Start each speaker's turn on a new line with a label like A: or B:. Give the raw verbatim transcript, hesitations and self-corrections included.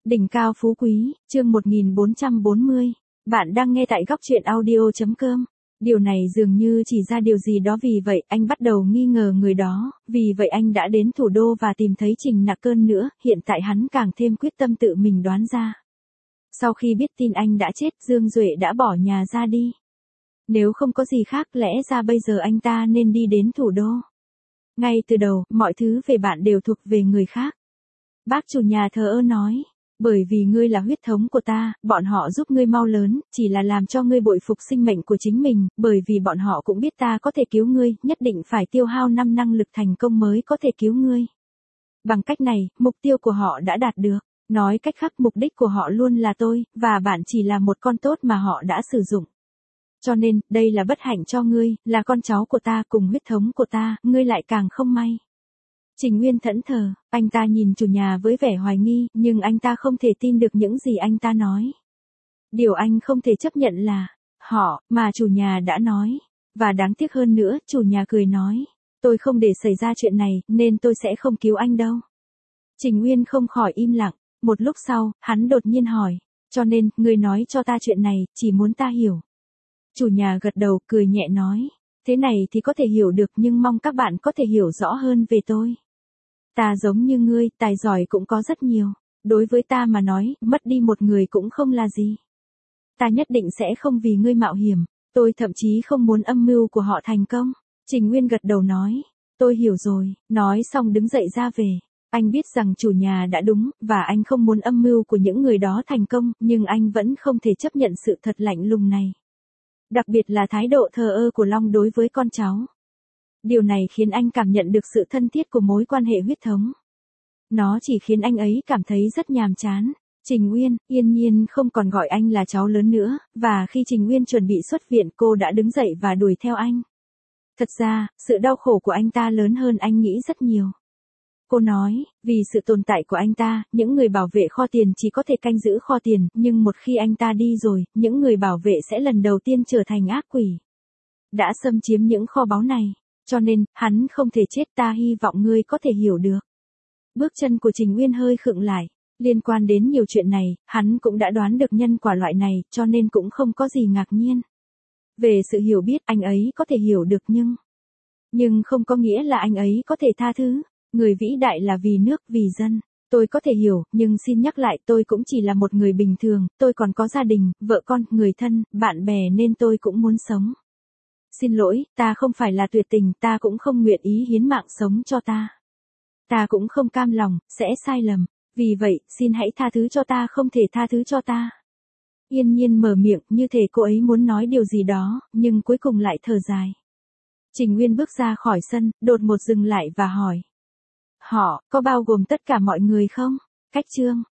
A: Đỉnh cao phú quý, chương một nghìn bốn trăm bốn mươi. Bạn đang nghe tại góc truyện audio.com. Điều này dường như chỉ ra điều gì đó, vì vậy anh bắt đầu nghi ngờ người đó, vì vậy anh đã đến thủ đô và tìm thấy Trình Nặc Cơn nữa, hiện tại hắn càng thêm quyết tâm tự mình đoán ra. Sau khi biết tin anh đã chết, Dương Duệ đã bỏ nhà ra đi. Nếu không có gì khác, lẽ ra bây giờ anh ta nên đi đến thủ đô. Ngay từ đầu, mọi thứ về bạn đều thuộc về người khác. Bác chủ nhà thờ ơ nói. Bởi vì ngươi là huyết thống của ta, bọn họ giúp ngươi mau lớn, chỉ là làm cho ngươi bội phục sinh mệnh của chính mình, bởi vì bọn họ cũng biết ta có thể cứu ngươi, nhất định phải tiêu hao năm năng lực thành công mới có thể cứu ngươi. Bằng cách này, mục tiêu của họ đã đạt được. Nói cách khác, mục đích của họ luôn là tôi, và bạn chỉ là một con tốt mà họ đã sử dụng. Cho nên, đây là bất hạnh cho ngươi, là con cháu của ta cùng huyết thống của ta, ngươi lại càng không may. Trình Nguyên thẫn thờ, anh ta nhìn chủ nhà với vẻ hoài nghi, nhưng anh ta không thể tin được những gì anh ta nói. Điều anh không thể chấp nhận là, họ, mà chủ nhà đã nói. Và đáng tiếc hơn nữa, chủ nhà cười nói, tôi không để xảy ra chuyện này, nên tôi sẽ không cứu anh đâu. Trình Nguyên không khỏi im lặng, một lúc sau, hắn đột nhiên hỏi, cho nên, người nói cho ta chuyện này, chỉ muốn ta hiểu. Chủ nhà gật đầu, cười nhẹ nói, thế này thì có thể hiểu được, nhưng mong các bạn có thể hiểu rõ hơn về tôi. Ta giống như ngươi, tài giỏi cũng có rất nhiều. Đối với ta mà nói, mất đi một người cũng không là gì. Ta nhất định sẽ không vì ngươi mạo hiểm. Tôi thậm chí không muốn âm mưu của họ thành công. Trình Nguyên gật đầu nói. Tôi hiểu rồi. Nói xong đứng dậy ra về. Anh biết rằng chủ nhà đã đúng, và anh không muốn âm mưu của những người đó thành công, nhưng anh vẫn không thể chấp nhận sự thật lạnh lùng này. Đặc biệt là thái độ thờ ơ của Long đối với con cháu. Điều này khiến anh cảm nhận được sự thân thiết của mối quan hệ huyết thống. Nó chỉ khiến anh ấy cảm thấy rất nhàm chán. Trình Nguyên, Yên Nhiên không còn gọi anh là cháu lớn nữa, và khi Trình Nguyên chuẩn bị xuất viện, cô đã đứng dậy và đuổi theo anh. Thật ra, sự đau khổ của anh ta lớn hơn anh nghĩ rất nhiều. Cô nói, vì sự tồn tại của anh ta, những người bảo vệ kho tiền chỉ có thể canh giữ kho tiền, nhưng một khi anh ta đi rồi, những người bảo vệ sẽ lần đầu tiên trở thành ác quỷ. Đã xâm chiếm những kho báu này. Cho nên, hắn không thể chết, ta hy vọng ngươi có thể hiểu được. Bước chân của Trình Nguyên hơi khựng lại. Liên quan đến nhiều chuyện này, hắn cũng đã đoán được nhân quả loại này, cho nên cũng không có gì ngạc nhiên. Về sự hiểu biết, anh ấy có thể hiểu được nhưng... Nhưng không có nghĩa là anh ấy có thể tha thứ. Người vĩ đại là vì nước, vì dân. Tôi có thể hiểu, nhưng xin nhắc lại, tôi cũng chỉ là một người bình thường, tôi còn có gia đình, vợ con, người thân, bạn bè nên tôi cũng muốn sống. Xin lỗi, ta không phải là tuyệt tình, ta cũng không nguyện ý hiến mạng sống cho ta. Ta cũng không cam lòng, sẽ sai lầm. Vì vậy, xin hãy tha thứ cho ta, không thể tha thứ cho ta. Yên Nhiên mở miệng, như thể cô ấy muốn nói điều gì đó, nhưng cuối cùng lại thở dài. Trình Nguyên bước ra khỏi sân, đột ngột dừng lại và hỏi. Họ, có bao gồm tất cả mọi người không? Cách chương.